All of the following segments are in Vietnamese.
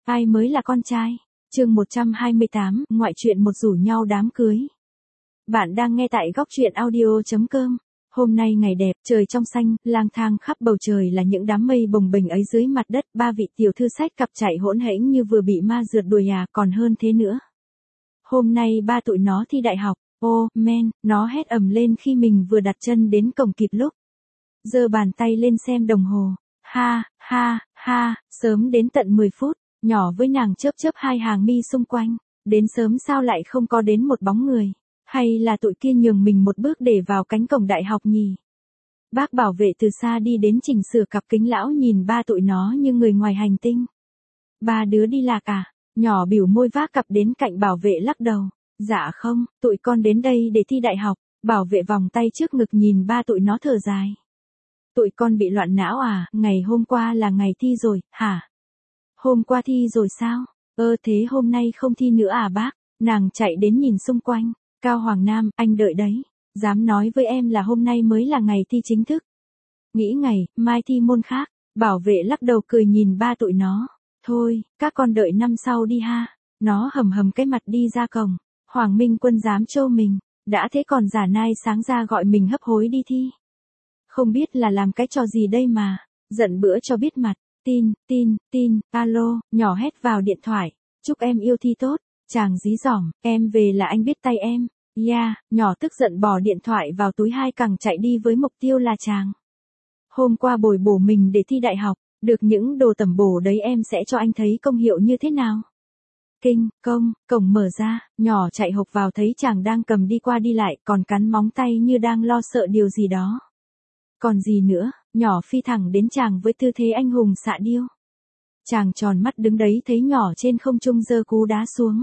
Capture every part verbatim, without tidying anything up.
Ai mới là con trai? Chương một trăm hai mươi tám, ngoại truyện một rủ nhau đám cưới. Bạn đang nghe tại góc truyện audio chấm com. Hôm nay ngày đẹp, trời trong xanh, lang thang khắp bầu trời là những đám mây bồng bềnh ấy dưới mặt đất, ba vị tiểu thư xách cặp chạy hỗn hển như vừa bị ma rượt đuổi à, còn hơn thế nữa. Hôm nay ba tụi nó thi đại học, ô, oh, men, nó hét ầm lên khi mình vừa đặt chân đến cổng kịp lúc. Giơ bàn tay lên xem đồng hồ, ha, ha, ha, sớm đến tận mười phút. Nhỏ với nàng chớp chớp hai hàng mi xung quanh, đến sớm sao lại không có đến một bóng người, hay là tụi kia nhường mình một bước để vào cánh cổng đại học nhỉ? Bác bảo vệ từ xa đi đến chỉnh sửa cặp kính lão nhìn ba tụi nó như người ngoài hành tinh. Ba đứa đi lạc à? Nhỏ biểu môi vác cặp đến cạnh bảo vệ lắc đầu. Dạ không, tụi con đến đây để thi đại học. Bảo vệ vòng tay trước ngực nhìn ba tụi nó thở dài. Tụi con bị loạn não à? Ngày hôm qua là ngày thi rồi, hả? Hôm qua thi rồi sao? Ơ thế hôm nay không thi nữa à bác? Nàng chạy đến nhìn xung quanh. Cao Hoàng Nam, anh đợi đấy. Dám nói với em là hôm nay mới là ngày thi chính thức. Nghĩ ngày, mai thi môn khác. Bảo vệ lắc đầu cười nhìn ba tụi nó. Thôi, các con đợi năm sau đi ha. Nó hầm hầm cái mặt đi ra cổng. Hoàng Minh Quân dám trêu mình. Đã thế còn giả nai sáng ra gọi mình hấp hối đi thi. Không biết là làm cái trò gì đây mà. Giận bữa cho biết mặt. Tin, tin, tin, alo, nhỏ hét vào điện thoại. Chúc em yêu thi tốt. Chàng dí dỏm, em về là anh biết tay em. Ya, yeah, nhỏ tức giận bỏ điện thoại vào túi hai cẳng chạy đi với mục tiêu là chàng. Hôm qua bồi bổ mình để thi đại học, được những đồ tẩm bổ đấy em sẽ cho anh thấy công hiệu như thế nào. Kinh, công, cổng mở ra, nhỏ chạy hộc vào thấy chàng đang cầm đi qua đi lại còn cắn móng tay như đang lo sợ điều gì đó. Còn gì nữa, nhỏ phi thẳng đến chàng với tư thế anh hùng xạ điêu. Chàng tròn mắt đứng đấy thấy nhỏ trên không trung giơ cú đá xuống.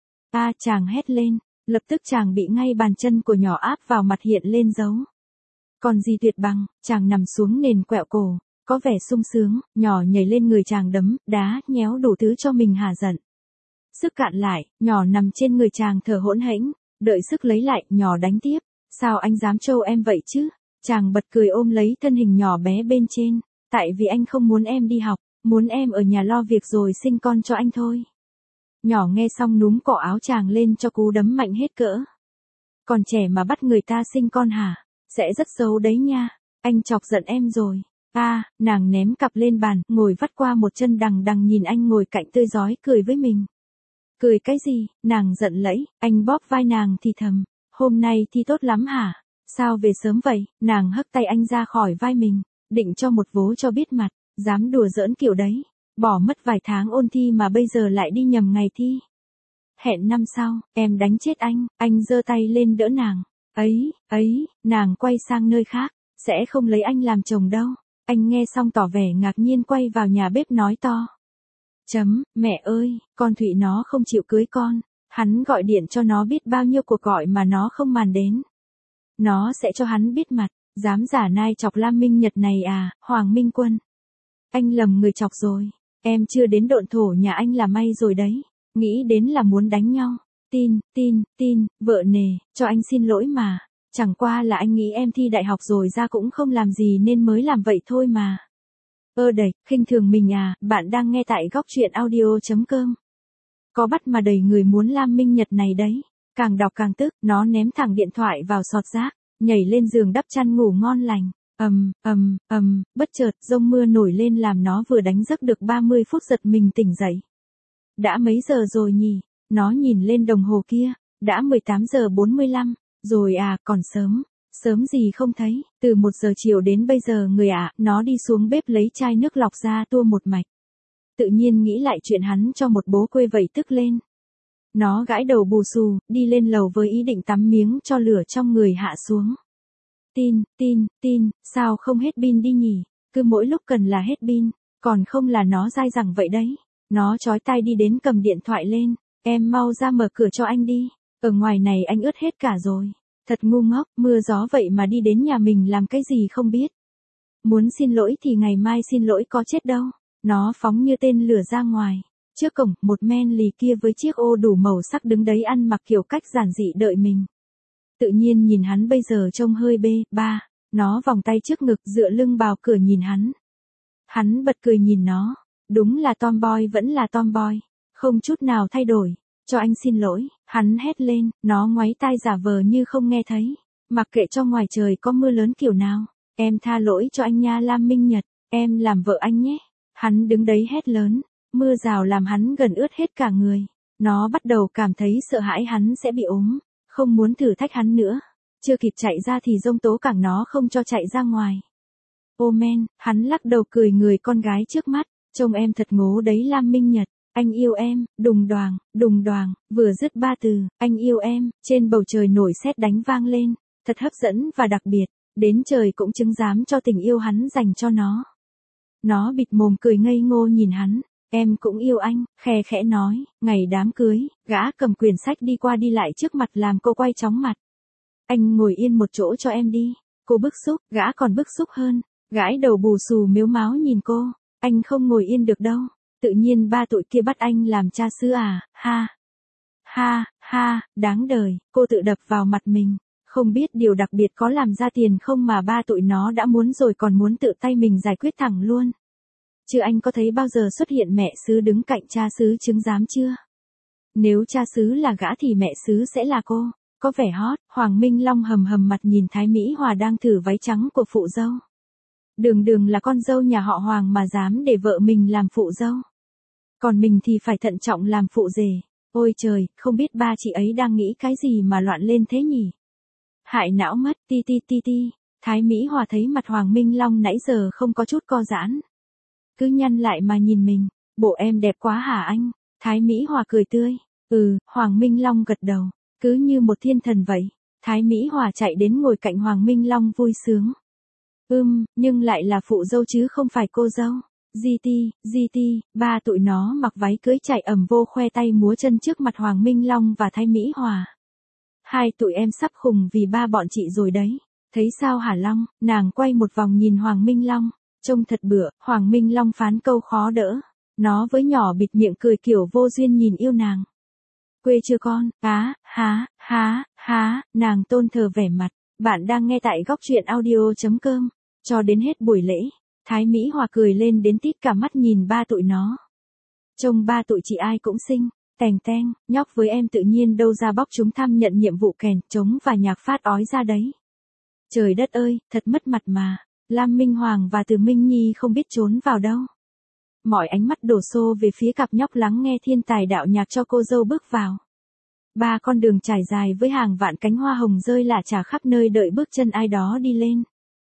A à, chàng hét lên, lập tức chàng bị ngay bàn chân của nhỏ áp vào mặt hiện lên dấu. Còn gì tuyệt bằng, chàng nằm xuống nền quẹo cổ, có vẻ sung sướng, nhỏ nhảy lên người chàng đấm, đá, nhéo đủ thứ cho mình hả giận. Sức cạn lại, nhỏ nằm trên người chàng thở hỗn hển, đợi sức lấy lại, nhỏ đánh tiếp. Sao anh dám trêu em vậy chứ? Chàng bật cười ôm lấy thân hình nhỏ bé bên trên, tại vì anh không muốn em đi học, muốn em ở nhà lo việc rồi sinh con cho anh thôi. Nhỏ nghe xong núm cỏ áo chàng lên cho cú đấm mạnh hết cỡ. Còn trẻ mà bắt người ta sinh con hả? Sẽ rất xấu đấy nha, anh chọc giận em rồi. A, à, nàng ném cặp lên bàn, ngồi vắt qua một chân đằng đằng nhìn anh ngồi cạnh tươi rói cười với mình. Cười cái gì? Nàng giận lẫy, anh bóp vai nàng thì thầm, hôm nay thi tốt lắm hả? Sao về sớm vậy? Nàng hất tay anh ra khỏi vai mình, định cho một vố cho biết mặt, dám đùa giỡn kiểu đấy, bỏ mất vài tháng ôn thi mà bây giờ lại đi nhầm ngày thi. Hẹn năm sau, em đánh chết anh, anh giơ tay lên đỡ nàng, ấy, ấy, nàng quay sang nơi khác, sẽ không lấy anh làm chồng đâu. Anh nghe xong tỏ vẻ ngạc nhiên quay vào nhà bếp nói to. Chấm, mẹ ơi, con Thụy nó không chịu cưới con, hắn gọi điện cho nó biết bao nhiêu cuộc gọi mà nó không màn đến. Nó sẽ cho hắn biết mặt, dám giả nai chọc Lam Minh Nhật này à, Hoàng Minh Quân. Anh lầm người chọc rồi, em chưa đến độn thổ nhà anh là may rồi đấy, nghĩ đến là muốn đánh nhau. Tin, tin, tin, vợ nề, cho anh xin lỗi mà, chẳng qua là anh nghĩ em thi đại học rồi ra cũng không làm gì nên mới làm vậy thôi mà. Ơ đẩy, khinh thường mình à, bạn đang nghe tại góc truyện audio chấm com. Có bắt mà đầy người muốn Lam Minh Nhật này đấy. Càng đọc càng tức, nó ném thẳng điện thoại vào sọt rác, nhảy lên giường đắp chăn ngủ ngon lành. Ầm, ầm, ầm, bất chợt giông mưa nổi lên làm nó vừa đánh giấc được ba mươi phút giật mình tỉnh dậy. Đã mấy giờ rồi nhỉ? Nó nhìn lên đồng hồ kia, đã mười tám giờ bốn mươi lăm, rồi à, còn sớm. Sớm gì không thấy, từ một giờ chiều đến bây giờ người ạ, à, nó đi xuống bếp lấy chai nước lọc ra tua một mạch. Tự nhiên nghĩ lại chuyện hắn cho một bố quê vậy tức lên. Nó gãi đầu bù xù, đi lên lầu với ý định tắm miếng cho lửa trong người hạ xuống. Tin, tin, tin, sao không hết pin đi nhỉ? Cứ mỗi lúc cần là hết pin, còn không là nó dai dẳng vậy đấy. Nó chói tai đi đến cầm điện thoại lên, em mau ra mở cửa cho anh đi. Ở ngoài này anh ướt hết cả rồi. Thật ngu ngốc, mưa gió vậy mà đi đến nhà mình làm cái gì không biết. Muốn xin lỗi thì ngày mai xin lỗi có chết đâu. Nó phóng như tên lửa ra ngoài. Trước cổng, một men lì kia với chiếc ô đủ màu sắc đứng đấy ăn mặc kiểu cách giản dị đợi mình. Tự nhiên nhìn hắn bây giờ trông hơi bê, ba. Nó vòng tay trước ngực dựa lưng vào cửa nhìn hắn. Hắn bật cười nhìn nó. Đúng là tomboy vẫn là tomboy, không chút nào thay đổi. Cho anh xin lỗi, hắn hét lên, nó ngoáy tai giả vờ như không nghe thấy. Mặc kệ cho ngoài trời có mưa lớn kiểu nào, em tha lỗi cho anh nha Lam Minh Nhật, em làm vợ anh nhé. Hắn đứng đấy hét lớn, mưa rào làm hắn gần ướt hết cả người. Nó bắt đầu cảm thấy sợ hãi hắn sẽ bị ốm, không muốn thử thách hắn nữa. Chưa kịp chạy ra thì giông tố cảng nó không cho chạy ra ngoài. Ô men, hắn lắc đầu cười người con gái trước mắt, trông em thật ngố đấy Lam Minh Nhật. Anh yêu em, đùng đoàng, đùng đoàng, vừa dứt ba từ, anh yêu em, trên bầu trời nổi sét đánh vang lên, thật hấp dẫn và đặc biệt, đến trời cũng chứng giám cho tình yêu hắn dành cho nó. Nó bịt mồm cười ngây ngô nhìn hắn, em cũng yêu anh, khe khẽ nói, ngày đám cưới, gã cầm quyển sách đi qua đi lại trước mặt làm cô quay chóng mặt. Anh ngồi yên một chỗ cho em đi, cô bức xúc, gã còn bức xúc hơn, gãi đầu bù xù miếu máu nhìn cô, anh không ngồi yên được đâu. Tự nhiên ba tụi kia bắt anh làm cha xứ à, ha. Ha, ha, đáng đời, cô tự đập vào mặt mình, không biết điều đặc biệt có làm ra tiền không mà ba tụi nó đã muốn rồi còn muốn tự tay mình giải quyết thẳng luôn. Chứ anh có thấy bao giờ xuất hiện mẹ xứ đứng cạnh cha xứ chứng giám chưa? Nếu cha xứ là gã thì mẹ xứ sẽ là cô, có vẻ hot. Hoàng Minh Long hầm hầm mặt nhìn Thái Mỹ Hòa đang thử váy trắng của phụ dâu. Đường đường là con dâu nhà họ Hoàng mà dám để vợ mình làm phụ dâu. Còn mình thì phải thận trọng làm phụ rể. Ôi trời, không biết ba chị ấy đang nghĩ cái gì mà loạn lên thế nhỉ? Hại não mất, ti ti ti ti. Thái Mỹ Hòa thấy mặt Hoàng Minh Long nãy giờ không có chút co giãn. Cứ nhăn lại mà nhìn mình, bộ em đẹp quá hả anh? Thái Mỹ Hòa cười tươi. Ừ, Hoàng Minh Long gật đầu, cứ như một thiên thần vậy. Thái Mỹ Hòa chạy đến ngồi cạnh Hoàng Minh Long vui sướng. Ừm, nhưng lại là phụ dâu chứ không phải cô dâu. giê tê, giê tê, ba tụi nó mặc váy cưới chạy ầm vô khoe tay múa chân trước mặt Hoàng Minh Long và Thái Mỹ Hòa. Hai tụi em sắp khùng vì ba bọn chị rồi đấy. Thấy sao hả Long? Nàng quay một vòng nhìn Hoàng Minh Long. Trông thật bựa, Hoàng Minh Long phán câu khó đỡ. Nó với nhỏ bịt miệng cười kiểu vô duyên nhìn yêu nàng. Quê chưa con? Á, há, há, há, nàng tôn thờ vẻ mặt. Bạn đang nghe tại góc truyện audio chấm com. Cho đến hết buổi lễ, Thái Mỹ Hòa cười lên đến tít cả mắt nhìn ba tụi nó. Trông ba tụi chị ai cũng xinh, tèng teng, nhóc với em tự nhiên đâu ra bóc chúng tham nhận nhiệm vụ kèn, trống và nhạc phát ói ra đấy. Trời đất ơi, thật mất mặt mà. Lam Minh Hoàng và Từ Minh Nhi không biết trốn vào đâu. Mọi ánh mắt đổ xô về phía cặp nhóc lắng nghe thiên tài đạo nhạc cho cô dâu bước vào. Ba con đường trải dài với hàng vạn cánh hoa hồng rơi lả chả khắp nơi đợi bước chân ai đó đi lên.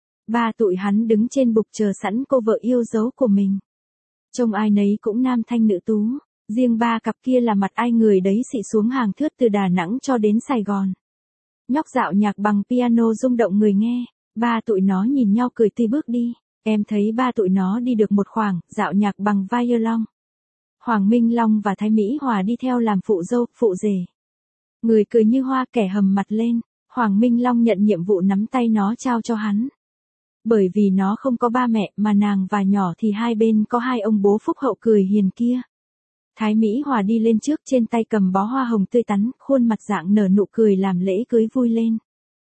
Ba tụi hắn đứng trên bục chờ sẵn cô vợ yêu dấu của mình. Trông ai nấy cũng nam thanh nữ tú, riêng ba cặp kia là mặt ai người đấy xị xuống hàng thướt từ Đà Nẵng cho đến Sài Gòn. Nhóc dạo nhạc bằng piano rung động người nghe, ba tụi nó nhìn nhau cười tươi bước đi, em thấy ba tụi nó đi được một khoảng, dạo nhạc bằng violon. Hoàng Minh Long và Thái Mỹ Hòa đi theo làm phụ dâu, phụ rể. Người cười như hoa kẻ hầm mặt lên, Hoàng Minh Long nhận nhiệm vụ nắm tay nó trao cho hắn. Bởi vì nó không có ba mẹ mà nàng và nhỏ thì hai bên có hai ông bố phúc hậu cười hiền kia. Thái Mỹ Hòa đi lên trước trên tay cầm bó hoa hồng tươi tắn, khuôn mặt dạng nở nụ cười làm lễ cưới vui lên.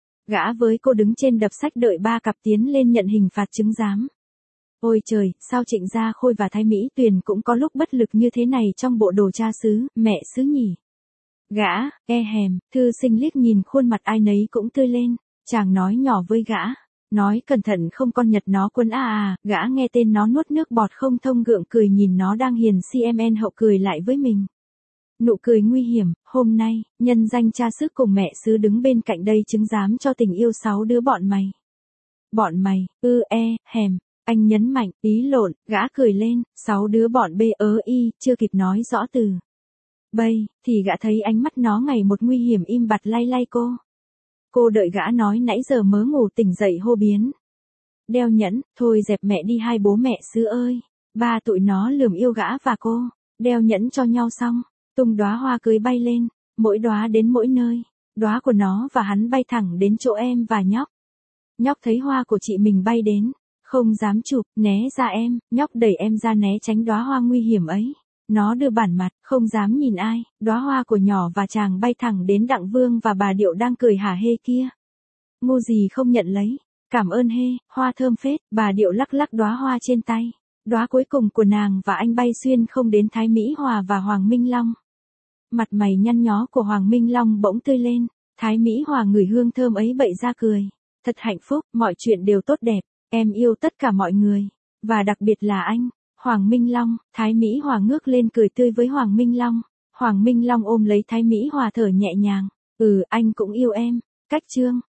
Gã với cô đứng trên đập sách đợi ba cặp tiến lên nhận hình phạt chứng giám. Ôi trời, sao Trịnh Gia Khôi và Thái Mỹ Tuyền cũng có lúc bất lực như thế này trong bộ đồ cha xứ, mẹ xứ nhỉ? Gã, e hèm, thư sinh liếc nhìn khuôn mặt ai nấy cũng tươi lên, chàng nói nhỏ với gã. Nói cẩn thận không con Nhật nó quân à à, gã nghe tên nó nuốt nước bọt không thông gượng cười nhìn nó đang hiền xê em en hậu cười lại với mình. Nụ cười nguy hiểm, hôm nay, nhân danh cha xứ cùng mẹ xứ đứng bên cạnh đây chứng giám cho tình yêu sáu đứa bọn mày. Bọn mày, ư e, hèm, anh nhấn mạnh, ý lộn, gã cười lên, sáu đứa bọn bê ớ y, chưa kịp nói rõ từ. Bây, thì gã thấy ánh mắt nó ngày một nguy hiểm im bặt lay lay cô. Cô đợi gã nói nãy giờ mớ ngủ tỉnh dậy hô biến. Đeo nhẫn, thôi dẹp mẹ đi hai bố mẹ xứ ơi. Ba tụi nó lườm yêu gã và cô, đeo nhẫn cho nhau xong, tung đóa hoa cưới bay lên, mỗi đóa đến mỗi nơi, đóa của nó và hắn bay thẳng đến chỗ em và nhóc. Nhóc thấy hoa của chị mình bay đến, không dám chụp, né ra em, nhóc đẩy em ra né tránh đóa hoa nguy hiểm ấy. Nó đưa bản mặt, không dám nhìn ai, đóa hoa của nhỏ và chàng bay thẳng đến Đặng Vương và bà Điệu đang cười hả hê kia. Ngu gì không nhận lấy, cảm ơn hê, hoa thơm phết, bà Điệu lắc lắc đóa hoa trên tay. Đóa cuối cùng của nàng và anh bay xuyên không đến Thái Mỹ Hòa và Hoàng Minh Long. Mặt mày nhăn nhó của Hoàng Minh Long bỗng tươi lên, Thái Mỹ Hòa ngửi hương thơm ấy bậy ra cười. Thật hạnh phúc, mọi chuyện đều tốt đẹp, em yêu tất cả mọi người, và đặc biệt là anh, Hoàng Minh Long. Thái Mỹ Hòa ngước lên cười tươi với Hoàng Minh Long. Hoàng Minh Long ôm lấy Thái Mỹ Hòa thở nhẹ nhàng, ừ anh cũng yêu em. Cách chương